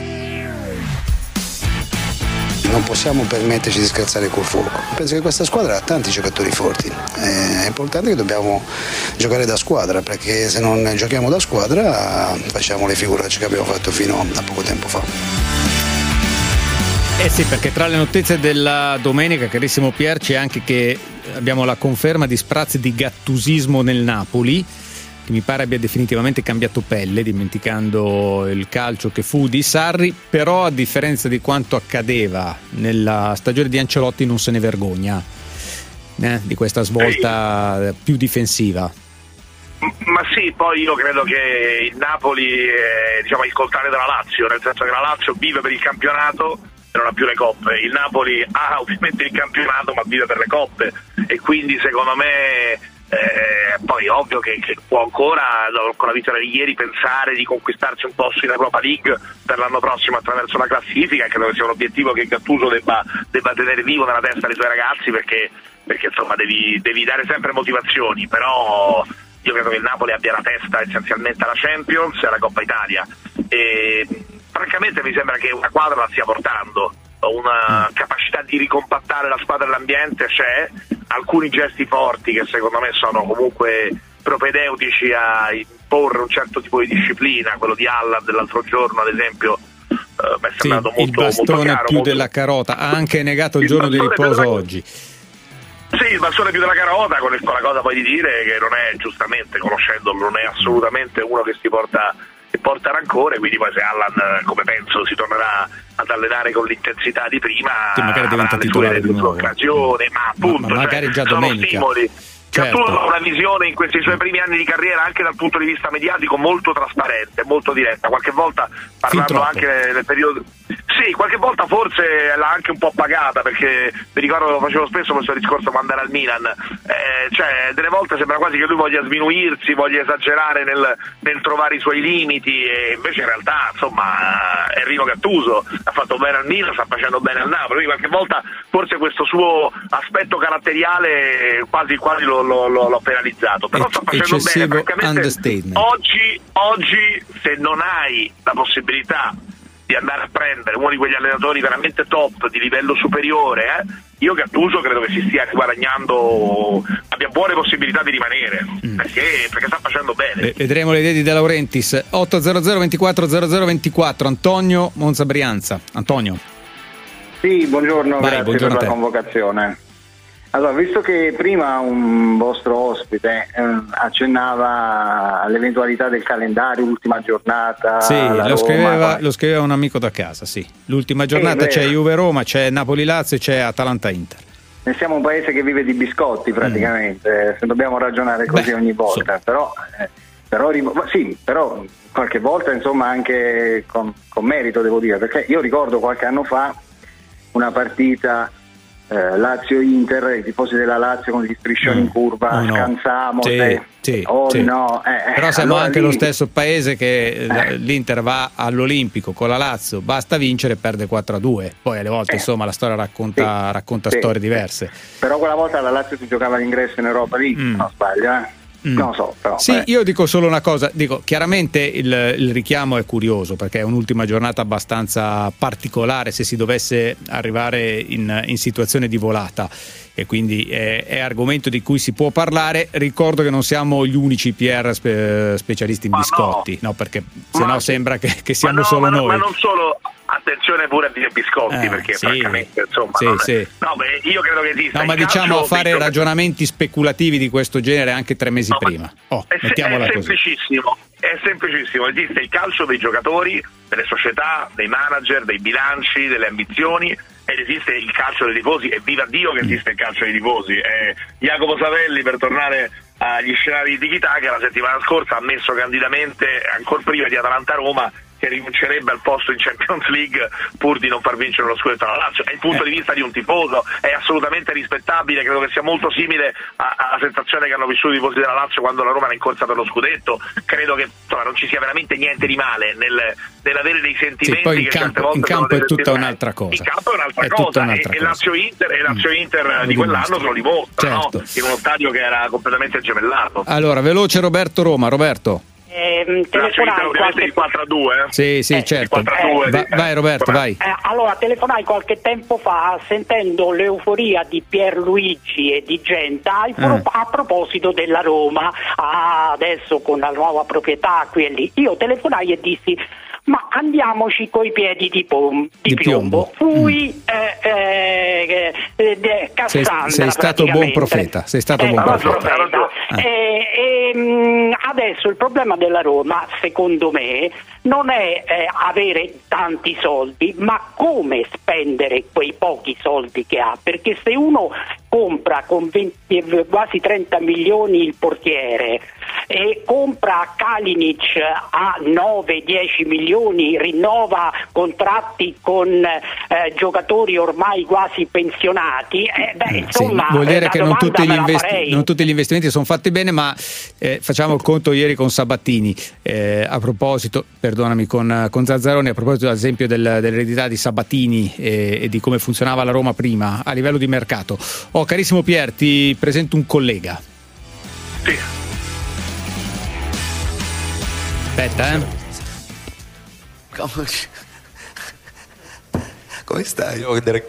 Non possiamo permetterci di scherzare col fuoco. Penso che questa squadra ha tanti giocatori forti. È importante che dobbiamo giocare da squadra, perché se non giochiamo da squadra facciamo le figuracce che abbiamo fatto fino a poco tempo fa. Eh sì, perché tra le notizie della domenica, carissimo Pier, c'è anche che abbiamo la conferma di sprazzi di gattusismo nel Napoli, che mi pare abbia definitivamente cambiato pelle, dimenticando il calcio che fu di Sarri, però a differenza di quanto accadeva nella stagione di Ancelotti non se ne vergogna eh, di questa svolta più difensiva. Ma sì, poi io credo che il Napoli è, diciamo, il contrario della Lazio, nel senso che la Lazio vive per il campionato e non ha più le coppe. Il Napoli ha ovviamente il campionato ma vive per le coppe, e quindi secondo me eh, poi ovvio che, che può ancora, con la vittoria di ieri, pensare di conquistarsi un posto in Europa League per l'anno prossimo attraverso la classifica, e credo che sia un obiettivo che Gattuso debba, debba tenere vivo nella testa dei suoi ragazzi, perché, perché insomma devi, devi dare sempre motivazioni. Però io credo che il Napoli abbia la testa essenzialmente alla Champions e alla Coppa Italia, e francamente mi sembra che una quadra la stia portando, una capacità di ricompattare la squadra e l'ambiente c'è, alcuni gesti forti che secondo me sono comunque propedeutici a imporre un certo tipo di disciplina. Quello di Haaland dell'altro giorno, ad esempio, eh, mi è sembrato sì, molto, il bastone molto chiaro, più molto... della carota. Ha anche negato il, il giorno di riposo della... oggi. Sì, il bastone più della carota, con, il, con la cosa poi di dire che non è, giustamente, conoscendolo, non è assolutamente uno che si porta, che porta rancore, quindi poi se Haaland, come penso, si tornerà ad allenare con l'intensità di prima, sì, magari diventa titolare di nuovo. Occasione, ma appunto, ma, ma magari cioè, già domenica. Stimoli. Certo. Gattuso ha una visione in questi suoi primi anni di carriera, anche dal punto di vista mediatico, molto trasparente, molto diretta. Qualche volta, parlando anche nel periodo, sì, qualche volta forse l'ha anche un po' pagata, perché mi ricordo, lo facevo spesso questo discorso quando era al Milan, eh, cioè delle volte sembra quasi che lui voglia sminuirsi, voglia esagerare nel, nel trovare i suoi limiti, e invece in realtà, insomma, Enrico Gattuso ha fatto bene al Milan, sta facendo bene al Napoli, qualche volta forse questo suo aspetto caratteriale quasi quasi lo L'ho, l'ho, l'ho penalizzato, però sta facendo bene. Francamente, oggi, oggi se non hai la possibilità di andare a prendere uno di quegli allenatori veramente top, di livello superiore, eh, io Gattuso credo che si stia guadagnando, abbia buone possibilità di rimanere, mm. perché, perché sta facendo bene. Vedremo le idee di De Laurentiis. otto zero zero ventiquattro zero zero ventiquattro. Antonio, Monza Brianza. Antonio. Sì, buongiorno, Vai, grazie buongiorno per la convocazione. Allora, visto che prima un vostro ospite eh, accennava all'eventualità del calendario, l'ultima giornata, sì, lo Roma, scriveva, poi... lo scriveva un amico da casa, sì. L'ultima giornata eh, c'è Juve-Roma, c'è Napoli-Lazio e c'è Atalanta-Inter. Ne siamo un paese che vive di biscotti praticamente, mm. se dobbiamo ragionare così Beh, ogni volta, so. però, eh, però, sì, però qualche volta insomma anche con, con merito devo dire, perché io ricordo qualche anno fa una partita Eh, Lazio-Inter, i tifosi della Lazio con gli striscioni mm. in curva, oh no. scansamo, sì, se... sì, oh sì. no. eh, però siamo allora anche lì... lo stesso paese che eh. l'Inter va all'Olimpico con la Lazio, basta vincere e perde quattro a due, poi alle volte eh. insomma la storia racconta, sì. racconta sì. storie diverse, però quella volta la Lazio si giocava l'ingresso in Europa League, mm. non sbaglio, eh Mm. non so, però, sì, eh. io dico solo una cosa, dico chiaramente il, il richiamo è curioso perché è un'ultima giornata abbastanza particolare se si dovesse arrivare in, in situazione di volata, e quindi è, è argomento di cui si può parlare. Ricordo che non siamo gli unici P R spe, specialisti in ma biscotti, no, no perché sennò sembra che, che siamo ma no, solo ma no, noi. Ma non solo, attenzione pure a dire biscotti, eh, perché sì, francamente insomma sì, non è... sì. no, beh, io credo che esista. No, ma diciamo a fare ragionamenti speculativi di questo genere anche tre mesi no, prima. Oh, è, mettiamola è così. semplicissimo, è semplicissimo. Esiste il calcio dei giocatori, delle società, dei manager, dei bilanci, delle ambizioni, ed esiste il calcio dei tifosi, e viva Dio che esiste il calcio dei tifosi. Eh, Jacopo Savelli, per tornare agli scenari di Chità, che la settimana scorsa ha ammesso candidamente, ancora prima di Atalanta-Roma, che rinuncerebbe al posto in Champions League pur di non far vincere lo scudetto alla Lazio. È il punto di vista di un tifoso, è assolutamente rispettabile, credo che sia molto simile alla sensazione che hanno vissuto i tifosi della Lazio quando la Roma era in corsa per lo scudetto. Credo che insomma, non ci sia veramente niente di male nel, nell'avere dei sentimenti sì, poi in che campo, certe volte in campo è tutta un'altra cosa. In campo è un'altra è cosa, un'altra e, cosa. e Lazio-Inter, e Lazio-Inter mm. di quell'anno se lo dimostra, certo. no? In uno stadio che era completamente gemellato. Allora, veloce Roberto Roma, Roberto. Eh, telefonai qualche... il quattro a due eh? Sì, sì, eh, certo. Eh, Va, vai Roberto, vai. Eh, allora, telefonai qualche tempo fa sentendo l'euforia di Pierluigi e di Genta eh. a proposito della Roma. Ah, adesso con la nuova proprietà qui e lì. Io telefonai e dissi: ma andiamoci coi piedi di, pom- di, di piombo. piombo. Fui mm. eh, eh, eh, Cassandra. Sei, sei stato buon profeta. Sei stato eh, buon profeta. profeta. Eh. Eh, eh, adesso il problema della Roma, secondo me, non è eh, avere tanti soldi, ma come spendere quei pochi soldi che ha, perché se uno compra con venti, quasi trenta milioni il portiere e compra Kalinic a nove dieci milioni, rinnova contratti con eh, giocatori ormai quasi pensionati, eh, beh, insomma, sì, vuol dire eh, che non tutti, gli investi- non tutti gli investimenti sono fatti bene, ma eh, facciamo il conto ieri con Sabatini, eh, a proposito, perdonami, con, con Zazzaroni, a proposito ad esempio del, dell'eredità di Sabatini e, e di come funzionava la Roma prima a livello di mercato. Oh, carissimo Pier, ti presento un collega. Sì. Aspetta, eh. Come, Come stai? Volevo vedere,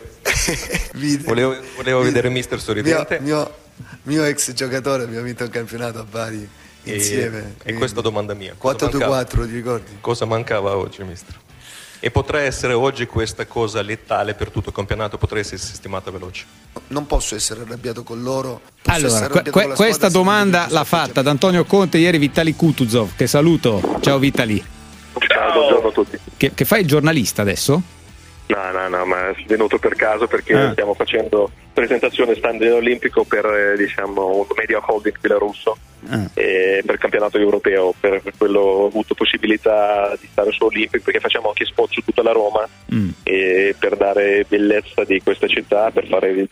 volevo, volevo vedere mister Sorridente. Mio, mio, mio ex giocatore, abbiamo vinto il campionato a Bari insieme. E, e questa domanda mia. quattro due quattro, ti ricordi? Cosa mancava oggi, mister? E potrà essere oggi questa cosa letale per tutto il campionato, potrà essere sistemata veloce? Non posso essere arrabbiato con loro. Posso allora, essere que- arrabbiato con la questa squadra, domanda l'ha fatta ad Antonio Conte ieri Vitali Kutuzov, che saluto. Ciao Vitali. Ciao, buongiorno a tutti. Che, che fai il giornalista adesso? No, no, no, ma è venuto per caso perché Ah. stiamo facendo presentazione stand olimpico per eh, diciamo un media holding belarusso Ah. eh, per il campionato europeo, per quello ho avuto possibilità di stare su Olimpico perché facciamo anche spot su tutta la Roma Mm. e per dare bellezza di questa città, per fare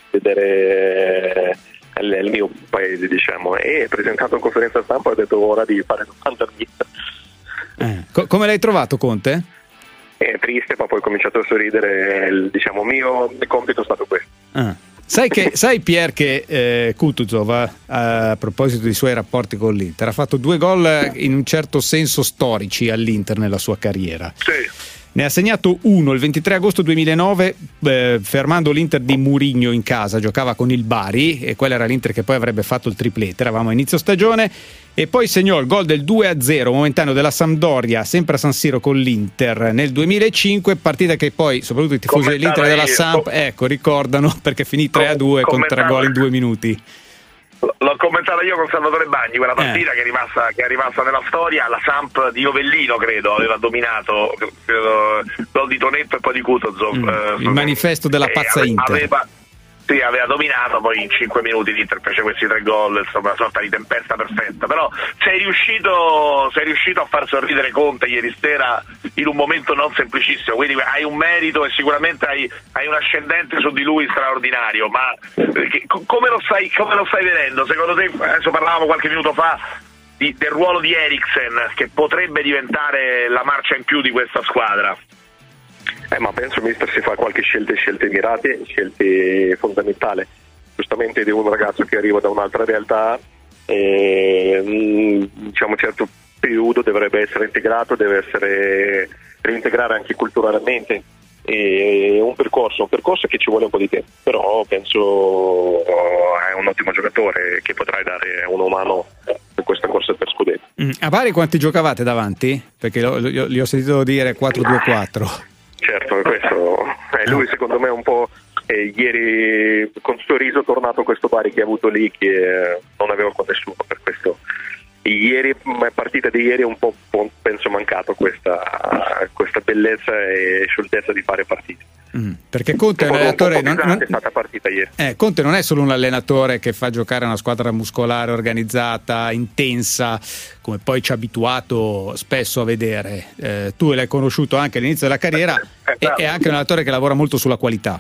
vedere eh, il, il mio paese, diciamo, e presentato in conferenza stampa ho detto ora di fare novanta vita. Eh. Co- come l'hai trovato Conte? È triste, ma poi ho cominciato a sorridere. Il diciamo, mio compito è stato questo. Ah. Sai, che, sai Pier che eh, Kutuzov, a, a proposito dei suoi rapporti con l'Inter, ha fatto due gol in un certo senso storici all'Inter nella sua carriera. Sì. Ne ha segnato uno il ventitré agosto duemilanove, eh, fermando l'Inter di Mourinho in casa. Giocava con il Bari e quella era l'Inter che poi avrebbe fatto il triplete. Eravamo a inizio stagione e poi segnò il gol del due a zero momentaneo della Sampdoria, sempre a San Siro con l'Inter nel duemilacinque, partita che poi soprattutto i tifosi dell'Inter e della Samp ecco, ricordano perché finì tre a due con tre gol in due minuti. L'ho commentata io con Salvatore Bagni, quella partita eh. che, è rimasta, che è rimasta nella storia. La Samp di Novellino, credo, aveva dominato, credo, gol di Tonetto e poi di Kutuzov. Mm, eh, il manifesto della pazza aveva, Inter. Aveva, sì, aveva dominato, poi in cinque minuti l'Inter fece questi tre gol, insomma, una sorta di tempesta perfetta. Però sei riuscito, sei riuscito a far sorridere Conte ieri sera in un momento non semplicissimo, quindi hai un merito e sicuramente hai, hai un ascendente su di lui straordinario, ma che, come, lo stai, come lo stai vedendo? Secondo te, adesso parlavamo qualche minuto fa di, del ruolo di Eriksen, che potrebbe diventare la marcia in più di questa squadra. Eh, ma penso mister si fa qualche scelte, scelte mirate, scelte fondamentali. Giustamente di un ragazzo che arriva da un'altra realtà, e, diciamo un certo periodo dovrebbe essere integrato, deve essere reintegrare anche culturalmente. E un percorso, un percorso che ci vuole un po' di tempo, però penso è un ottimo giocatore che potrà dare uno mano in questa corsa per scudetto. Mm. A Bari quanti giocavate davanti? Perché lo, lo, li ho sentito dire quattro due quattro. Certo, questo è lui secondo me un po' eh, ieri con sorriso è tornato questo Bari che ha avuto lì che eh, non aveva con nessuno, per questo ieri, partita di ieri è un po' penso mancato questa, questa bellezza e scioltezza di fare partite. Mm, perché Conte è un allenatore un po' non, non, è stata partita ieri. Eh, Conte non è solo un allenatore che fa giocare una squadra muscolare organizzata, intensa, come poi ci ha abituato spesso a vedere. Eh, tu l'hai conosciuto anche all'inizio della carriera eh, e è anche un allenatore che lavora molto sulla qualità.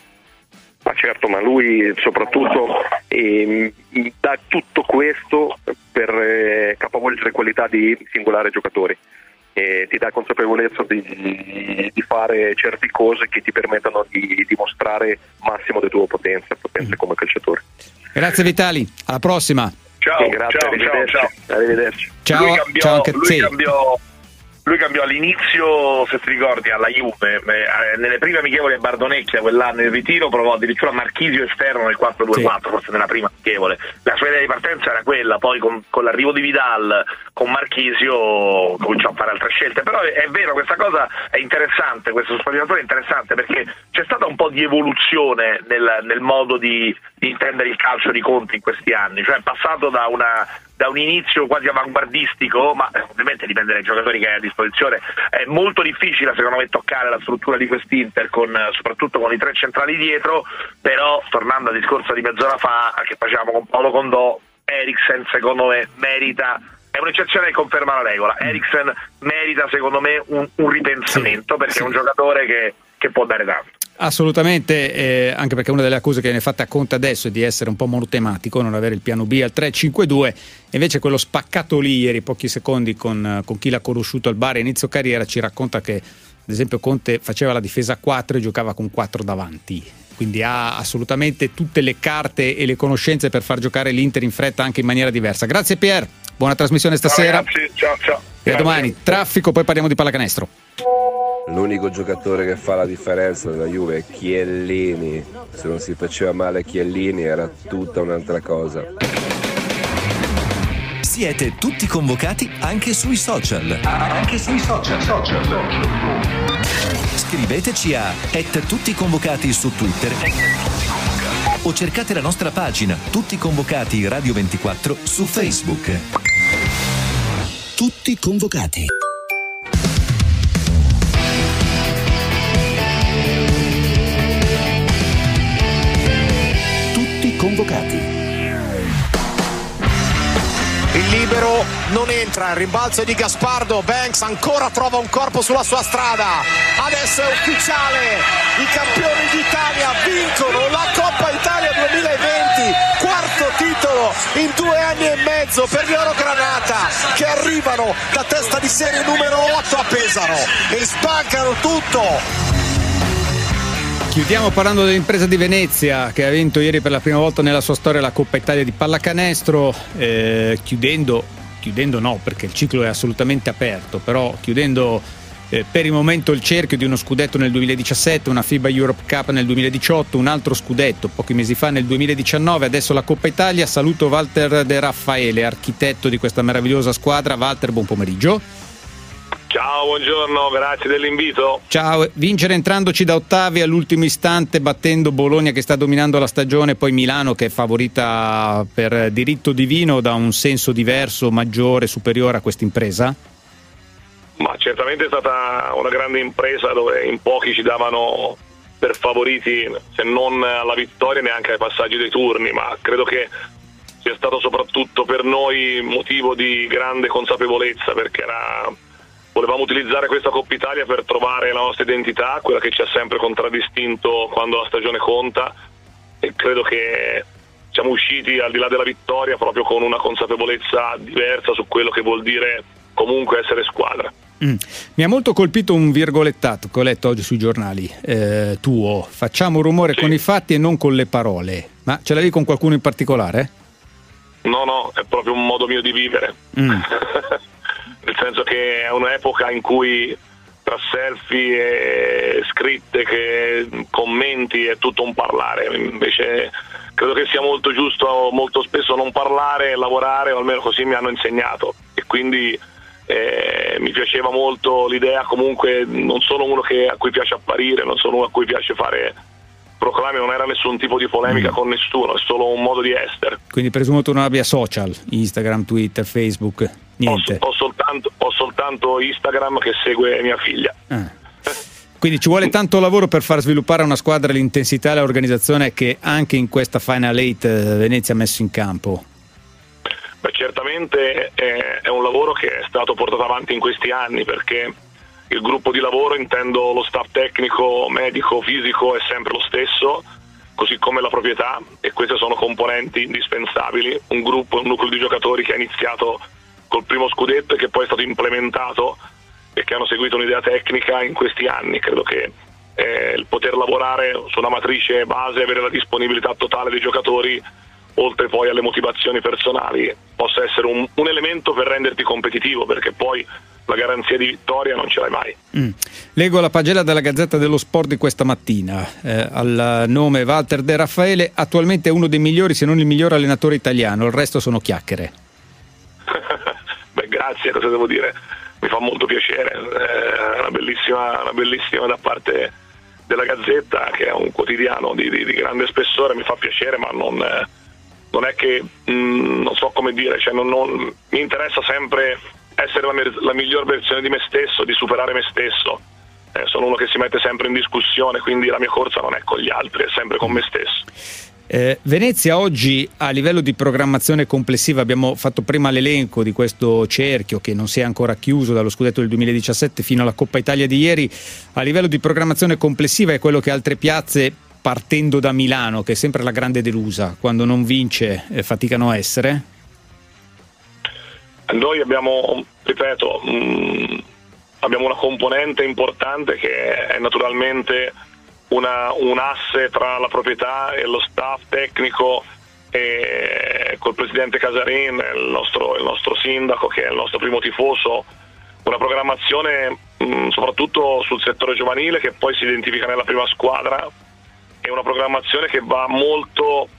Ma certo, ma lui soprattutto eh, dà tutto questo per eh, capovolgere qualità di singolari giocatori. E ti dà consapevolezza di, di fare certe cose che ti permettono di dimostrare massimo delle tue potenze, potenze come calciatore. Grazie Vitali, alla prossima. Ciao, grazie, ciao, arrivederci. ciao, ciao. Arrivederci. Ciao, lui cambiò, ciao anche lui cambiò, lui cambiò all'inizio, se ti ricordi, alla Juve, eh, nelle prime amichevoli a Bardonecchia quell'anno in ritiro provò addirittura Marchisio esterno nel quattro due quattro, sì. Forse nella prima amichevole. La sua idea di partenza era quella, poi con, con l'arrivo di Vidal, con Marchisio cominciò a fare altre scelte. Però è, è vero, questa cosa è interessante, questo spalmatore è interessante perché c'è stata un po' di evoluzione nel, nel modo di, di intendere il calcio di Conte in questi anni, cioè è passato da una da un inizio quasi avanguardistico, ma eh, ovviamente dipende dai giocatori che hai a disposizione. È molto difficile secondo me toccare la struttura di quest'Inter, con, soprattutto con i tre centrali dietro, però tornando al discorso di mezz'ora fa che facciamo con Paolo Condò, Eriksen secondo me merita, è un'eccezione che conferma la regola, Eriksen merita secondo me un, un ripensamento, sì, perché sì. È un giocatore che, che può dare tanto. Assolutamente, eh, anche perché una delle accuse che viene fatta a Conte adesso è di essere un po' monotematico, non avere il piano B al tre cinque due, invece quello spaccato lì ieri, pochi secondi con, con chi l'ha conosciuto al Bari a inizio carriera, ci racconta che ad esempio Conte faceva la difesa a quattro e giocava con quattro davanti, quindi ha assolutamente tutte le carte e le conoscenze per far giocare l'Inter in fretta anche in maniera diversa. Grazie Pier, buona trasmissione stasera. Ciao, ciao, ciao. E a domani, traffico, poi parliamo di pallacanestro. L'unico giocatore che fa la differenza nella Juve è Chiellini. Se non si faceva male Chiellini era tutta un'altra cosa. Siete tutti convocati anche sui social. Anche sui social. social. Scriveteci a et tutti convocati su Twitter o cercate la nostra pagina Tutti Convocati Radio ventiquattro su Facebook. Tutti convocati. Tutti convocati. Il libero non entra, il rimbalzo di Gaspardo, Banks ancora trova un corpo sulla sua strada, adesso è ufficiale, i campioni d'Italia vincono la Coppa Italia duemilaventi, quarto titolo in due anni e mezzo per gli Orogranata che arrivano da testa di serie numero otto a Pesaro e spaccano tutto. Chiudiamo parlando dell'impresa di Venezia che ha vinto ieri per la prima volta nella sua storia la Coppa Italia di pallacanestro, eh, chiudendo, chiudendo no perché il ciclo è assolutamente aperto, però chiudendo eh, per il momento il cerchio di uno scudetto nel duemiladiciassette, una FIBA Europe Cup nel duemiladiciotto, un altro scudetto pochi mesi fa nel duemiladiciannove, adesso la Coppa Italia. Saluto Walter De Raffaele, architetto di questa meravigliosa squadra. Walter, buon pomeriggio. Ciao, buongiorno, grazie dell'invito. Ciao, vincere entrandoci da ottavi all'ultimo istante, battendo Bologna che sta dominando la stagione, poi Milano che è favorita per diritto divino, da un senso diverso, maggiore, superiore a questa impresa? Ma certamente è stata una grande impresa dove in pochi ci davano per favoriti, se non alla vittoria neanche ai passaggi dei turni, ma credo che sia stato soprattutto per noi motivo di grande consapevolezza, perché era... volevamo utilizzare questa Coppa Italia per trovare la nostra identità, quella che ci ha sempre contraddistinto quando la stagione conta, e credo che siamo usciti al di là della vittoria proprio con una consapevolezza diversa su quello che vuol dire comunque essere squadra. Mm. Mi ha molto colpito un virgolettato che ho letto oggi sui giornali eh, tuo: facciamo rumore sì. con i fatti e non con le parole. Ma ce l'avevi con qualcuno in particolare? No, no, è proprio un modo mio di vivere. Mm. Nel senso che è un'epoca in cui tra selfie e scritte, che commenti, è tutto un parlare. Invece credo che sia molto giusto molto spesso non parlare e lavorare, o almeno così mi hanno insegnato, e quindi eh, mi piaceva molto l'idea. Comunque non sono uno che, a cui piace apparire, non sono uno a cui piace fare proclami, non era nessun tipo di polemica mm. con nessuno, è solo un modo di essere. Quindi presumo tu non abbia social, Instagram, Twitter, Facebook, niente? Ho, ho, soltanto, ho soltanto Instagram che segue mia figlia. Ah. Quindi ci vuole tanto lavoro per far sviluppare una squadra, l'intensità e l'organizzazione che anche in questa Final Eight Venezia ha messo in campo. Beh, certamente è, è un lavoro che è stato portato avanti in questi anni, perché il gruppo di lavoro, intendo lo staff tecnico, medico, fisico, è sempre lo stesso, così come la proprietà, e queste sono componenti indispensabili. Un gruppo, un nucleo di giocatori che ha iniziato col primo scudetto e che poi è stato implementato e che hanno seguito un'idea tecnica in questi anni. Credo che eh, il poter lavorare su una matrice base, avere la disponibilità totale dei giocatori, oltre poi alle motivazioni personali, possa essere un, un elemento per renderti competitivo, perché poi la garanzia di vittoria non ce l'hai mai. Mm. Leggo la pagella della Gazzetta dello Sport di questa mattina, eh, al nome Walter De Raffaele, attualmente è uno dei migliori, se non il miglior allenatore italiano, il resto sono chiacchiere. Beh, grazie, cosa devo dire? Mi fa molto piacere, è una bellissima, una bellissima da parte della Gazzetta, che è un quotidiano di, di, di grande spessore, mi fa piacere, ma non, non è che, mh, non so come dire, cioè non, non, mi interessa sempre essere la, la miglior versione di me stesso, di superare me stesso. Eh, sono uno che si mette sempre in discussione, quindi la mia corsa non è con gli altri, è sempre con me stesso. Eh, Venezia oggi a livello di programmazione complessiva, abbiamo fatto prima l'elenco di questo cerchio che non si è ancora chiuso dallo scudetto del duemiladiciassette fino alla Coppa Italia di ieri, a livello di programmazione complessiva è quello che altre piazze, partendo da Milano, che è sempre la grande delusa, quando non vince eh, faticano a essere? Noi abbiamo, ripeto, mh, abbiamo una componente importante che è naturalmente una, un asse tra la proprietà e lo staff tecnico, e col presidente Casarin, il nostro, il nostro sindaco che è il nostro primo tifoso, una programmazione mh, soprattutto sul settore giovanile che poi si identifica nella prima squadra, e una programmazione che va molto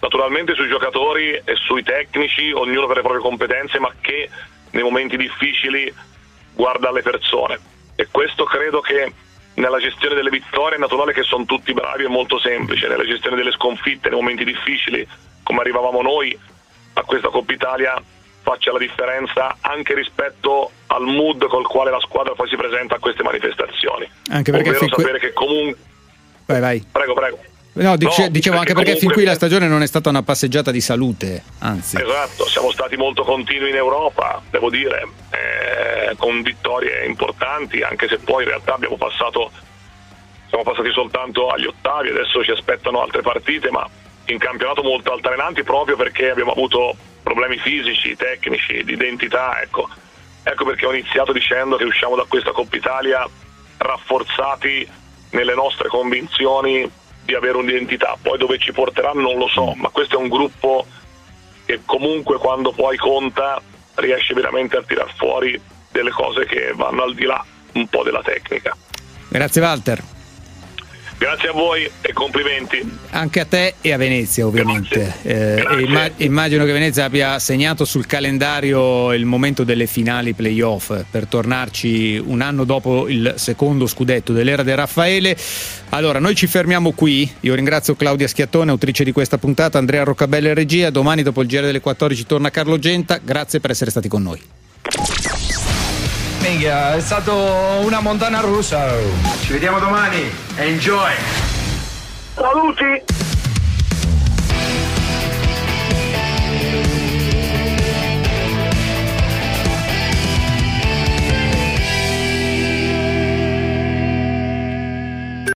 naturalmente sui giocatori e sui tecnici, ognuno per le proprie competenze, ma che nei momenti difficili guarda alle persone. E questo credo che nella gestione delle vittorie è naturale che sono tutti bravi, è molto semplice. Nella gestione delle sconfitte, nei momenti difficili, come arrivavamo noi a questa Coppa Italia, faccia la differenza anche rispetto al mood col quale la squadra poi si presenta a queste manifestazioni. Anche perché ovvero sapere qui... che comunque... Vai, vai. Prego, prego. No, dice, no, dicevo anche perché fin qui la stagione non è stata una passeggiata di salute, anzi. Esatto, siamo stati molto continui in Europa, devo dire, eh, con vittorie importanti, anche se poi in realtà abbiamo passato, siamo passati soltanto agli ottavi, adesso ci aspettano altre partite, ma in campionato molto altalenanti proprio perché abbiamo avuto problemi fisici, tecnici, di identità, ecco. Ecco perché ho iniziato dicendo che usciamo da questa Coppa Italia rafforzati nelle nostre convinzioni di avere un'identità. Poi dove ci porterà non lo so, ma questo è un gruppo che comunque quando poi conta riesce veramente a tirar fuori delle cose che vanno al di là un po' della tecnica. Grazie Walter. Grazie a voi e complimenti. Anche a te e a Venezia ovviamente. Eh, e imma- immagino che Venezia abbia segnato sul calendario il momento delle finali playoff per tornarci un anno dopo il secondo scudetto dell'era del Raffaele. Allora noi ci fermiamo qui, io ringrazio Claudia Schiattone, autrice di questa puntata, Andrea Roccabella in regia. Domani dopo il G R delle quattordici torna Carlo Genta, grazie per essere stati con noi. Minchia, è stato una montagna russa. Ci vediamo domani. Enjoy. Saluti.